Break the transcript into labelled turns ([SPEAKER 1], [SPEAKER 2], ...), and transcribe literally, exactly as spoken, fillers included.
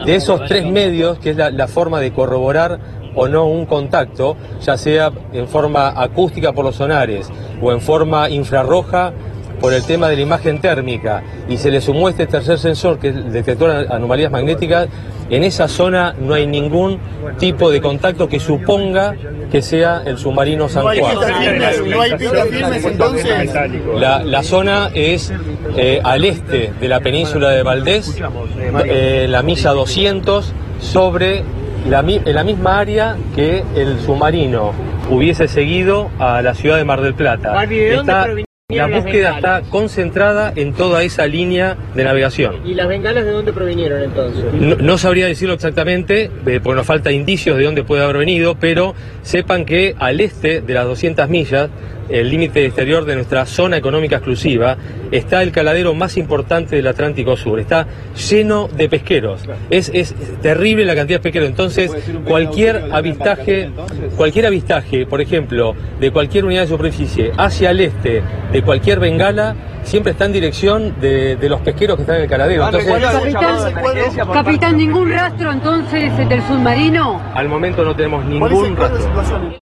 [SPEAKER 1] De esos tres medios, que es la, la forma de corroborar o no un contacto, ya sea en forma acústica por los sonares o en forma infrarroja por el tema de la imagen térmica, y se le sumó este tercer sensor, que es el detector de anomalías magnéticas, en esa zona no hay ningún tipo de contacto que suponga que sea el submarino San Juan.
[SPEAKER 2] ¿No hay pistas firmes entonces?
[SPEAKER 1] La, la zona es eh, al este de la península de Valdés, eh, la milla doscientos, sobre la, en la misma área que el submarino hubiese seguido a la ciudad de Mar del Plata. Está, la búsqueda está concentrada en toda esa línea de navegación.
[SPEAKER 3] ¿Y las bengalas de dónde provinieron entonces?
[SPEAKER 1] No, no sabría decirlo exactamente, eh, porque nos falta indicios de dónde puede haber venido, pero sepan que al este de las doscientas millas, el límite exterior de nuestra zona económica exclusiva, está el caladero más importante del Atlántico Sur. Está lleno de pesqueros. Es, es terrible la cantidad de pesqueros. Entonces, cualquier avistaje, cualquier avistaje, por ejemplo, de cualquier unidad de superficie hacia el este, de cualquier bengala, siempre está en dirección de, de los pesqueros que están en el caladero. Entonces,
[SPEAKER 4] capitán, capitán, ¿ningún rastro entonces del submarino?
[SPEAKER 1] Al momento no tenemos ningún rastro.